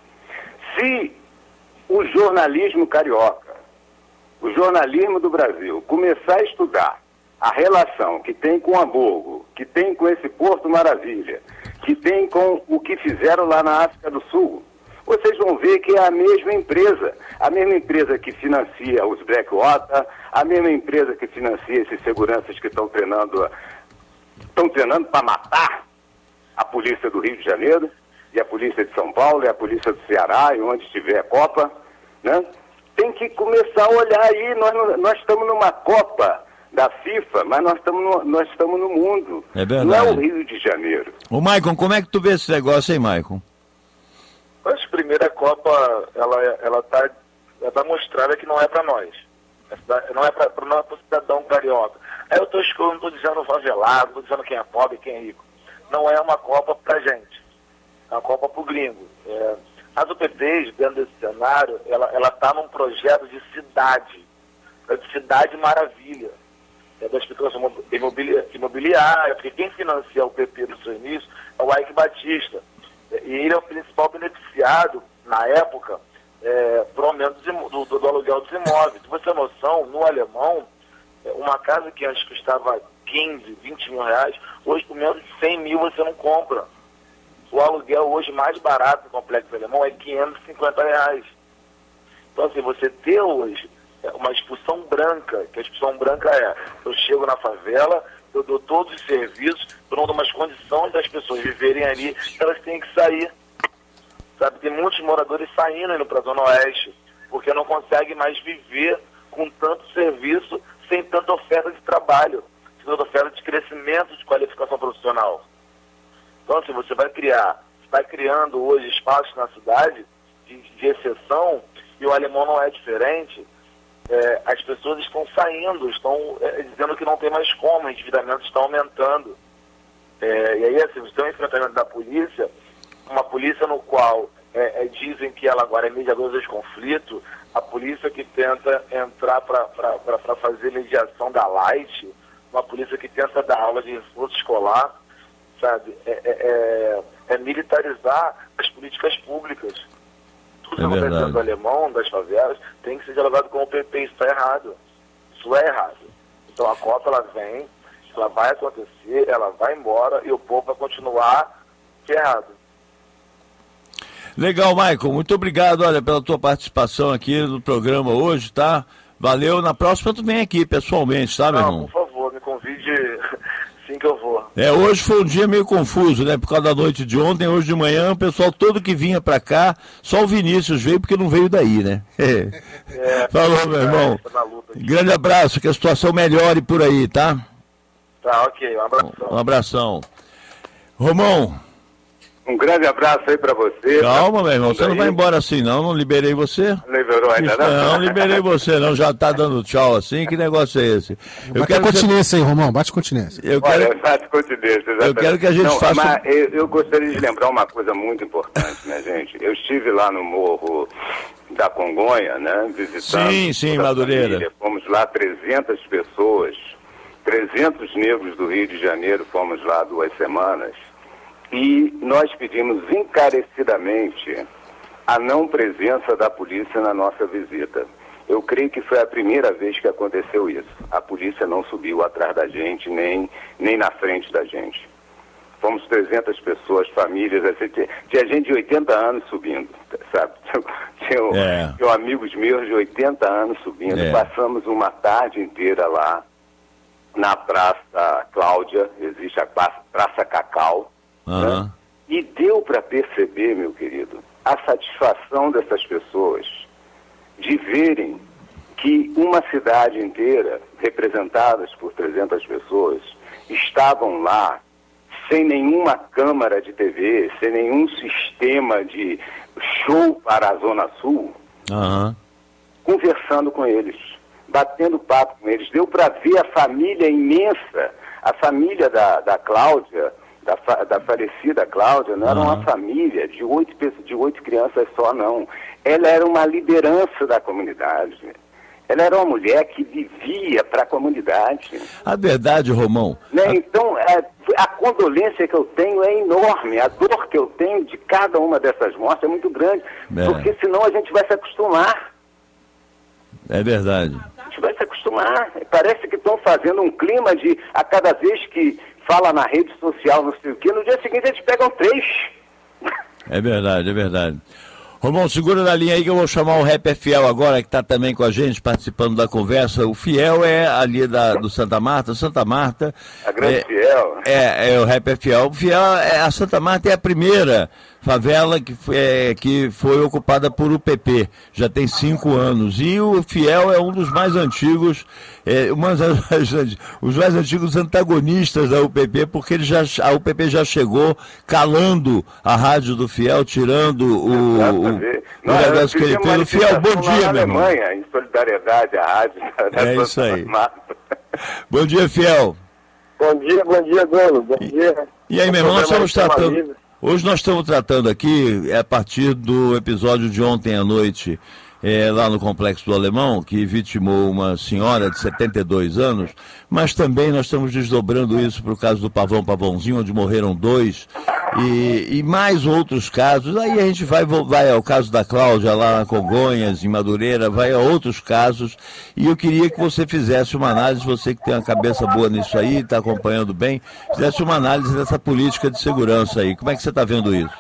Se o jornalismo carioca, o jornalismo do Brasil, começar a estudar a relação que tem com o Hamburgo, que tem com esse Porto Maravilha, que tem com o que fizeram lá na África do Sul, vocês vão ver que é a mesma empresa que financia os Blackwater, a mesma empresa que financia esses seguranças que estão treinando para matar a polícia do Rio de Janeiro, e a polícia de São Paulo, e a polícia do Ceará, e onde estiver a Copa, né? Tem que começar a olhar aí, nós estamos numa Copa da FIFA, mas nós estamos no mundo. É verdade. Não é o Rio de Janeiro. Ô, Maicon, como é que tu vê esse negócio aí, Maicon? Acho que a primeira Copa, ela tá mostrada que não é para nós. Não é para o cidadão carioca. Aí eu não estou dizendo favelado, estou dizendo quem é pobre e quem é rico. Não é uma Copa para gente. É uma Copa para o gringo. As UPPs, dentro desse cenário, ela está num projeto de cidade maravilha. Da especulação imobiliária, porque quem financia a UPP do seu início é o Ike Batista. E ele é o principal beneficiado, na época, por aumento do aluguel dos imóveis. Se você tem noção, no Alemão, uma casa que antes custava 15, 20 mil reais, hoje por menos de 100 mil você não compra. O aluguel hoje mais barato do Complexo Alemão é 550 reais. Então, assim, você ter hoje uma expulsão branca, que a expulsão branca eu chego na favela, eu dou todos os serviços, eu não dou umas condições das pessoas viverem ali, elas têm que sair. Sabe, tem muitos moradores saindo indo para a Zona Oeste, porque não conseguem mais viver com tanto serviço, sem tanta oferta de trabalho, sem tanta oferta de crescimento de qualificação profissional. Então, assim, você vai criando hoje espaços na cidade de exceção, e o Alemão não é diferente. As pessoas estão saindo, estão dizendo que não tem mais como, o endividamento está aumentando. E aí, assim, você tem um enfrentamento da polícia, uma polícia no qual dizem que ela agora é mediadora de conflito, a polícia que tenta entrar para fazer mediação da Light, uma polícia que tenta dar aula de reforço escolar, sabe? Militarizar as políticas públicas. Tudo que acontece do Alemão, das favelas, tem que ser dialogado com o PP. Isso está errado. Isso é errado. Então a Copa, ela vem, ela vai acontecer, ela vai embora e o povo vai continuar errado. Legal, Maicon. Muito obrigado, olha, pela tua participação aqui no programa hoje, tá? Valeu, na próxima tu vem aqui pessoalmente, tá, meu irmão? Por favor, me convide sim que eu vou. Hoje foi um dia meio confuso, né? Por causa da noite de ontem, hoje de manhã, o pessoal todo que vinha pra cá, só o Vinícius veio porque não veio daí, né? Falou, meu irmão. Grande abraço, que a situação melhore por aí, tá? Tá, ok, um abração. Um abração. Romão. Um grande abraço aí pra você. Calma, meu irmão, você não vai embora assim não liberei você. Liberou ainda não? Não liberei você não, já tá dando tchau assim, que negócio é esse? Eu quero continência aí, Romão, bate continência. Bate continência, exatamente. Eu quero que a gente faça... Mas eu gostaria de lembrar uma coisa muito importante, né, gente? Eu estive lá no Morro da Congonha, né, visitando... Sim, Madureira. Família. Fomos lá 300 pessoas, 300 negros do Rio de Janeiro, fomos lá 2 semanas. E nós pedimos encarecidamente a não presença da polícia na nossa visita. Eu creio que foi a primeira vez que aconteceu isso. A polícia não subiu atrás da gente, nem na frente da gente. Fomos 300 pessoas, famílias, assim, tinha gente de 80 anos subindo, sabe? Tinha amigos meus de 80 anos subindo. Passamos uma tarde inteira lá, na Praça Cláudia, existe a Praça Cacau. Né? E deu para perceber, meu querido, a satisfação dessas pessoas de verem que uma cidade inteira, representadas por 300 pessoas, estavam lá sem nenhuma câmara de TV, sem nenhum sistema de show para a Zona Sul, conversando com eles, batendo papo com eles. Deu para ver a família imensa, a família da Cláudia, da falecida Cláudia, não era uma família de 8 crianças só, não. Ela era uma liderança da comunidade. Ela era uma mulher que vivia para a comunidade. A verdade, Romão... Né? Então, a condolência que eu tenho é enorme. A dor que eu tenho de cada uma dessas mortes é muito grande. Porque senão a gente vai se acostumar. É verdade. A gente vai se acostumar. Parece que estão fazendo um clima de, a cada vez que fala na rede social, não sei o quê, no dia seguinte eles pegam 3. É verdade. Romão, segura na linha aí que eu vou chamar o Rapper Fiel agora, que está também com a gente, participando da conversa. O Fiel é ali do Santa Marta. A grande Fiel. É o Rapper Fiel. O Fiel, a Santa Marta é a primeira favela que foi ocupada por UPP, já tem 5 anos. E o Fiel é um dos mais antigos, os mais antigos antagonistas da UPP, porque a UPP já chegou calando a rádio do Fiel, tirando o negócio que ele fez. O Fiel, bom dia, meu irmão. Alemanha, em solidariedade à rádio. É isso aí. Bom dia, Fiel. Bom dia, Golo. Bom dia. E aí, meu irmão, nós estamos tratando... Hoje nós estamos tratando aqui, a partir do episódio de ontem à noite, lá no Complexo do Alemão, que vitimou uma senhora de 72 anos, mas também nós estamos desdobrando isso para o caso do Pavãozinho, onde morreram 2, e mais outros casos. Aí a gente vai ao caso da Cláudia lá na Congonhas, em Madureira, vai a outros casos, e eu queria que você fizesse uma análise, você que tem uma cabeça boa nisso aí, está acompanhando bem, fizesse uma análise dessa política de segurança aí. Como é que você está vendo isso?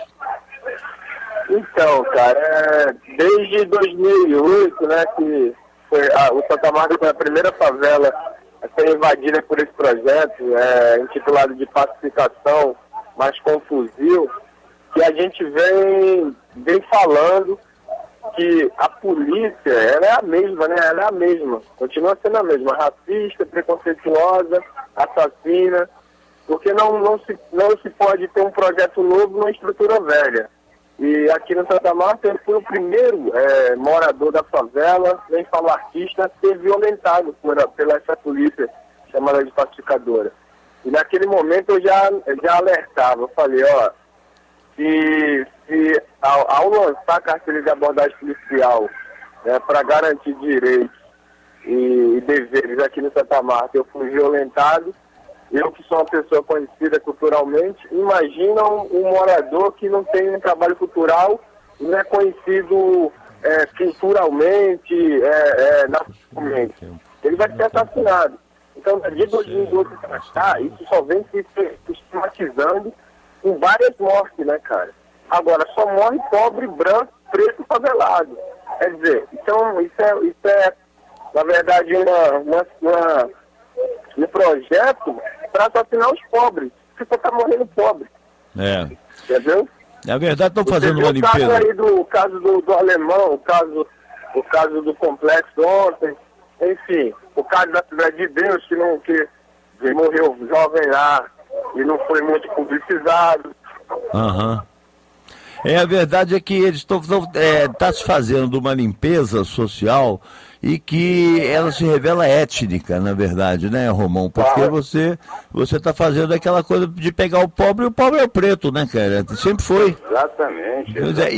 Então, cara, desde 2008, né, que o Santa Marta foi a primeira favela a ser invadida por esse projeto, intitulado de pacificação, mas com fuzil, que a gente vem falando que a polícia, ela é a mesma, né? Ela é a mesma, continua sendo a mesma, racista, preconceituosa, assassina, porque não se pode ter um projeto novo numa estrutura velha. E aqui no Santa Marta eu fui o primeiro morador da favela, nem falo artista, a ser violentado pela essa polícia chamada de pacificadora. E naquele momento eu já alertava, eu falei, se ao lançar cartilha de abordagem policial para garantir direitos e deveres aqui no Santa Marta, eu fui violentado, eu que sou uma pessoa conhecida culturalmente, imagina um morador que não tem um trabalho cultural, não é conhecido culturalmente, nacionalmente. Ele vai ser assassinado. Então, de 2012 para cá, isso só vem se sistematizando com várias mortes, né, cara? Agora, só morre pobre, branco, preto, favelado. Quer dizer, então, isso é na verdade, um projeto para assassinar os pobres. Você só está morrendo pobre. Entendeu? Na verdade, estão fazendo uma limpeza. O caso do alemão, o caso do complexo ontem, enfim, o caso da Cidade de Deus, que morreu jovem lá e não foi muito publicizado. A verdade é que eles estão se fazendo uma limpeza social e que ela se revela étnica, na verdade, né, Romão? Porque você está fazendo aquela coisa de pegar o pobre, e o pobre é o preto, né, cara? Sempre foi. Exatamente.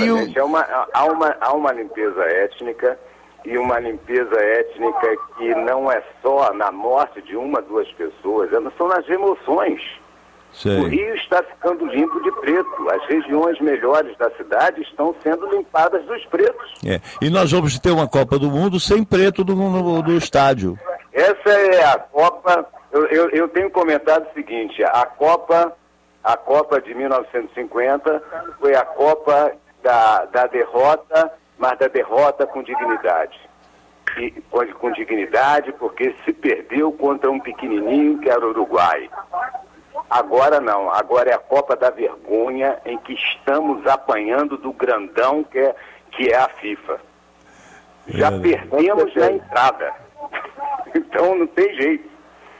Há uma limpeza étnica, e uma limpeza étnica que não é só na morte de uma, duas pessoas, são nas emoções. Sei. O Rio está ficando limpo de preto. As regiões melhores da cidade estão sendo limpadas dos pretos. E nós vamos ter uma Copa do Mundo sem preto no estádio. Essa é a Copa. Eu tenho comentado o seguinte: a Copa de 1950 foi a Copa da derrota, mas da derrota com dignidade. Com dignidade, porque se perdeu contra um pequenininho que era o Uruguai. Agora não, agora é a Copa da Vergonha, em que estamos apanhando do grandão que é a FIFA. Já perdemos na entrada. Então não tem jeito.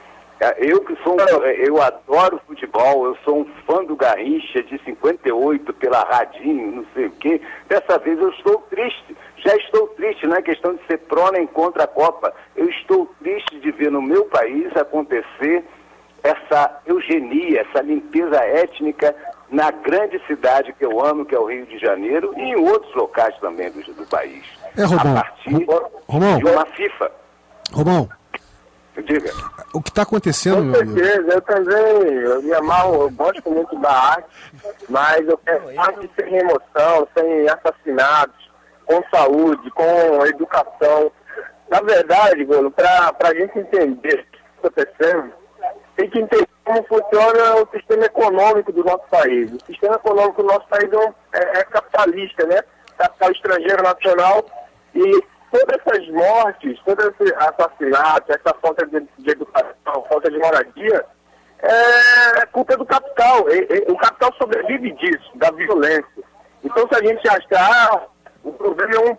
Eu adoro futebol, eu sou um fã do Garrincha de 58 pela Radinho, não sei o quê. Dessa vez eu estou triste, já estou triste, não é questão de ser pró nem contra a Copa. Eu estou triste de ver no meu país acontecer essa eugenia, essa limpeza étnica na grande cidade que eu amo, que é o Rio de Janeiro, e em outros locais também do país. Romão, a partir de uma FIFA. Romão, diga. O que está acontecendo, Com certeza, eu também, eu gosto muito da arte, mas eu quero arte sem emoção, sem assassinatos, com saúde, com educação. Na verdade, Golo, para a gente entender o que está acontecendo, tem que entender como funciona o sistema econômico do nosso país. O sistema econômico do nosso país é capitalista, né? Capital estrangeiro nacional, e todas essas mortes, todos esses assassinatos, essa falta de educação, falta de moradia, é culpa do capital. O capital sobrevive disso, da violência. Então, se a gente achar o problema é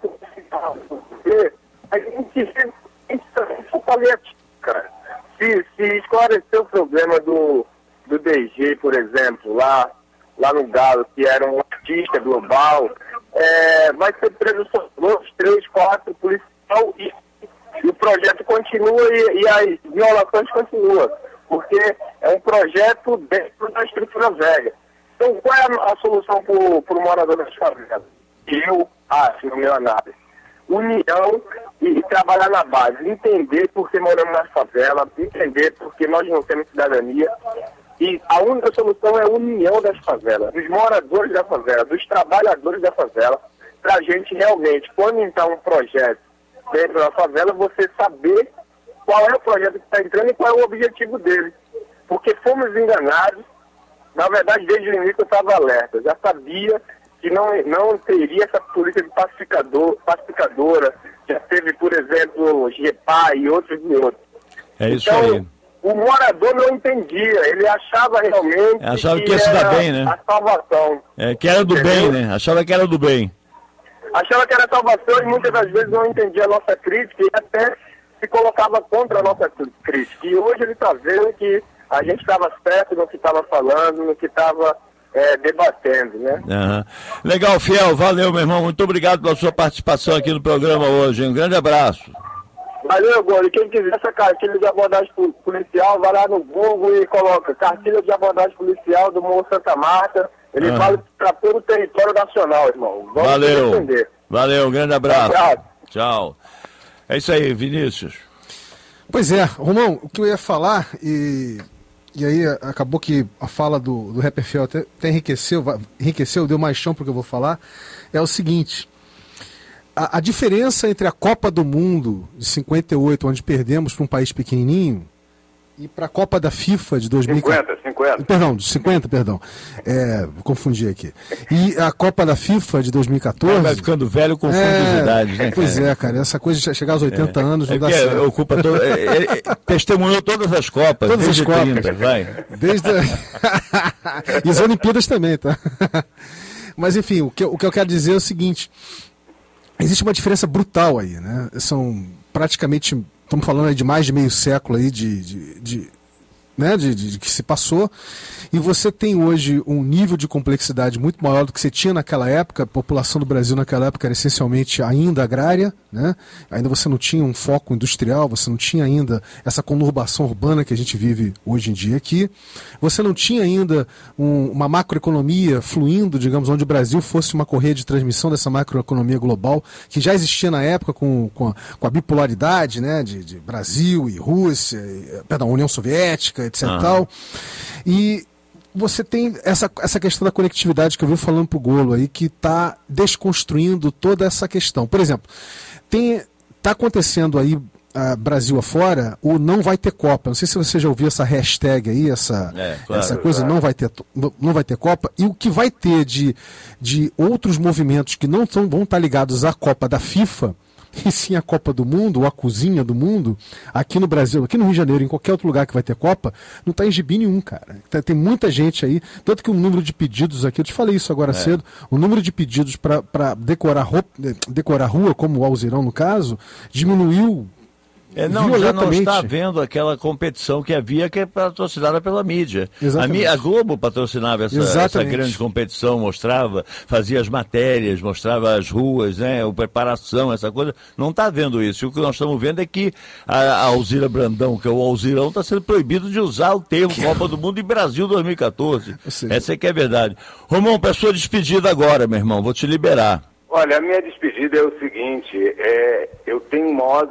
a gente é paliativo, cara. Se esclarecer o problema do DG, por exemplo, lá no Galo, que era um artista global, vai ser preso só 2, 3, 4 policiais e o projeto continua e as violações continuam, porque é um projeto dentro da estrutura velha. Então, qual é a solução para o morador das favelas? Eu acho, no meu análise, união e trabalhar na base, entender por que moramos na favela, entender por que nós não temos cidadania, e a única solução é a união das favelas, dos moradores da favela, dos trabalhadores da favela, para a gente realmente, quando entrar um projeto dentro da favela, você saber qual é o projeto que está entrando e qual é o objetivo dele, porque fomos enganados. Na verdade, desde o início eu estava alerta, eu já sabia que não teria essa polícia de pacificadora, já teve, por exemplo, GEPA e outros. É isso então, aí. O morador não entendia, ele achava realmente que ia se dar bem, né? A salvação. Que era do bem, né? Achava que era do bem. Achava que era a salvação e muitas das vezes não entendia a nossa crítica e até se colocava contra a nossa crítica. E hoje ele está vendo que a gente estava certo no que estava falando, no que estava debatendo, né? Legal, Fiel, valeu, meu irmão, muito obrigado pela sua participação aqui no programa hoje, um grande abraço. Valeu, Golo, e quem quiser essa cartilha de abordagem policial, vai lá no Google e coloca cartilha de abordagem policial do Morro Santa Marta, ele vale para todo o território nacional, irmão. Vamos defender. Valeu, um grande abraço. Tchau. É isso aí, Vinícius. Pois é, Romão, o que eu ia falar, e aí acabou que a fala do Rapper Fiel até enriqueceu, deu mais chão para o que eu vou falar, é o seguinte: a diferença entre a Copa do Mundo de 58, onde perdemos para um país pequenininho, E para a Copa da FIFA de 2014... 50. Perdão. Confundi aqui. E a Copa da FIFA de 2014... Vai ficando velho com fundo de idade, né? Pois é, cara. Essa coisa de chegar aos 80 anos não dá certo. Ocupa testemunhou todas as Copas. Todas as Copas. 30, vai. E as Olimpíadas também, tá? Mas, enfim, o que eu quero dizer é o seguinte. Existe uma diferença brutal aí, né? São praticamente... Estamos falando aí de mais de meio século aí de que se passou, e você tem hoje um nível de complexidade muito maior do que você tinha naquela época. A população do Brasil naquela época era essencialmente ainda agrária, né? Ainda você não tinha um foco industrial, você não tinha ainda essa conurbação urbana que a gente vive hoje em dia aqui, você não tinha ainda uma macroeconomia fluindo, digamos, onde o Brasil fosse uma correia de transmissão dessa macroeconomia global, que já existia na época com a bipolaridade, né, de Brasil e Rússia, União Soviética, etc. Tal. E você tem essa questão da conectividade que eu vi falando pro Golo aí, que está desconstruindo toda essa questão. Por exemplo, está acontecendo aí, Brasil afora, o não vai ter Copa. Não sei se você já ouviu essa hashtag aí, essa coisa, não vai ter Copa. E o que vai ter de outros movimentos que não vão estar ligados à Copa da FIFA, e sim a Copa do Mundo, ou a cozinha do mundo, aqui no Brasil, aqui no Rio de Janeiro, em qualquer outro lugar que vai ter Copa, não está em gibi nenhum, cara. Tem muita gente aí, tanto que o número de pedidos aqui, eu te falei isso agora cedo, o número de pedidos para decorar rua, como o Alzirão no caso, diminuiu. Já não está havendo aquela competição que havia, que é patrocinada pela mídia. A Globo patrocinava essa grande competição, fazia as matérias, mostrava as ruas, né, a preparação, essa coisa. Não está vendo isso. E o que nós estamos vendo é que a Alzira Brandão, que é o Alzirão, está sendo proibido de usar o termo Copa do Mundo em Brasil 2014. Essa é que é a verdade. Romão, para sua despedida agora, meu irmão, vou te liberar. Olha, a minha despedida é o seguinte, eu tenho um maior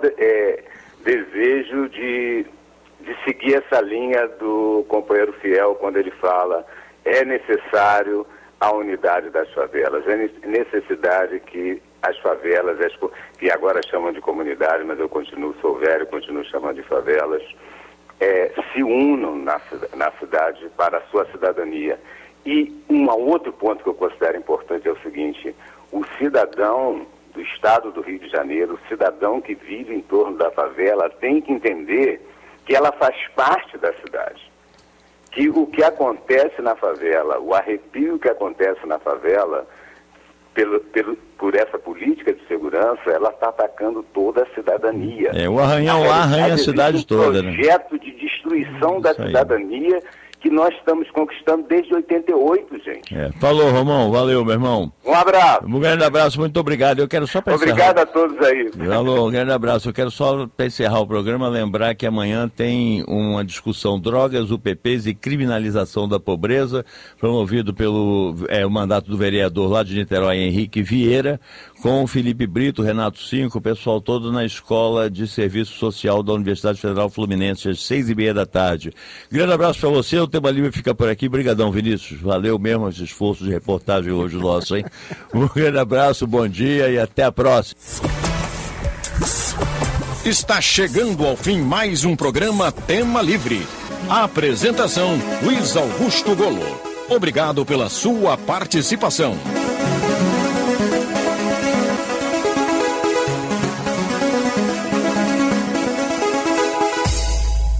desejo de seguir essa linha do companheiro Fiel quando ele fala: é necessário a unidade das favelas, é necessidade que as favelas, que agora chamam de comunidade, mas eu sou velho, continuo chamando de favelas, se unam na cidade para a sua cidadania. E um outro ponto que eu considero importante é o seguinte: o cidadão do estado do Rio de Janeiro, o cidadão que vive em torno da favela, tem que entender que ela faz parte da cidade. Que o que acontece na favela, o arrepio que acontece na favela, por essa política de segurança, ela está atacando toda a cidadania. O arranhão lá arranha a cidade toda, né? Um projeto de destruição da cidadania que nós estamos conquistando desde 88, gente. Falou, Romão. Valeu, meu irmão. Um abraço. Um grande abraço, muito obrigado. Eu quero só para encerrar. Obrigado a todos aí. Falou, um grande abraço. Eu quero só para encerrar o programa lembrar que amanhã tem uma discussão drogas, UPPs e criminalização da pobreza, promovido pelo o mandato do vereador lá de Niterói, Henrique Vieira, com o Felipe Brito, Renato Cinco, o pessoal todo na Escola de Serviço Social da Universidade Federal Fluminense, às 6h30 da tarde. Grande abraço para você, o Tema Livre fica por aqui. Brigadão, Vinícius. Valeu mesmo esse esforço de reportagem hoje nosso, hein? Um grande abraço, bom dia e até a próxima. Está chegando ao fim mais um programa Tema Livre. A apresentação, Luiz Augusto Golo. Obrigado pela sua participação.